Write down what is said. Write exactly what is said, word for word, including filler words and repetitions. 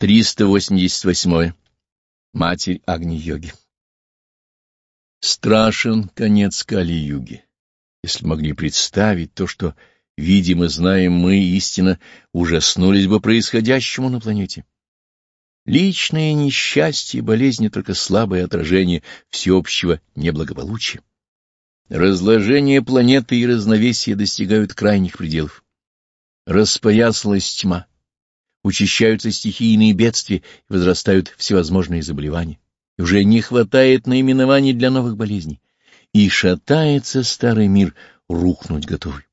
триста восемьдесят восьмое. Матерь Агни-йоги. Страшен конец Кали-юги. Если могли представить то, что видим и знаем мы, истинно ужаснулись бы происходящему на планете. Личное несчастье и болезни — только слабое отражение всеобщего неблагополучия. Разложение планеты и разновесие достигают крайних пределов. Распоясалась тьма, учащаются стихийные бедствия и возрастают всевозможные заболевания. И уже не хватает наименований для новых болезней. И шатается старый мир, рухнуть готовый.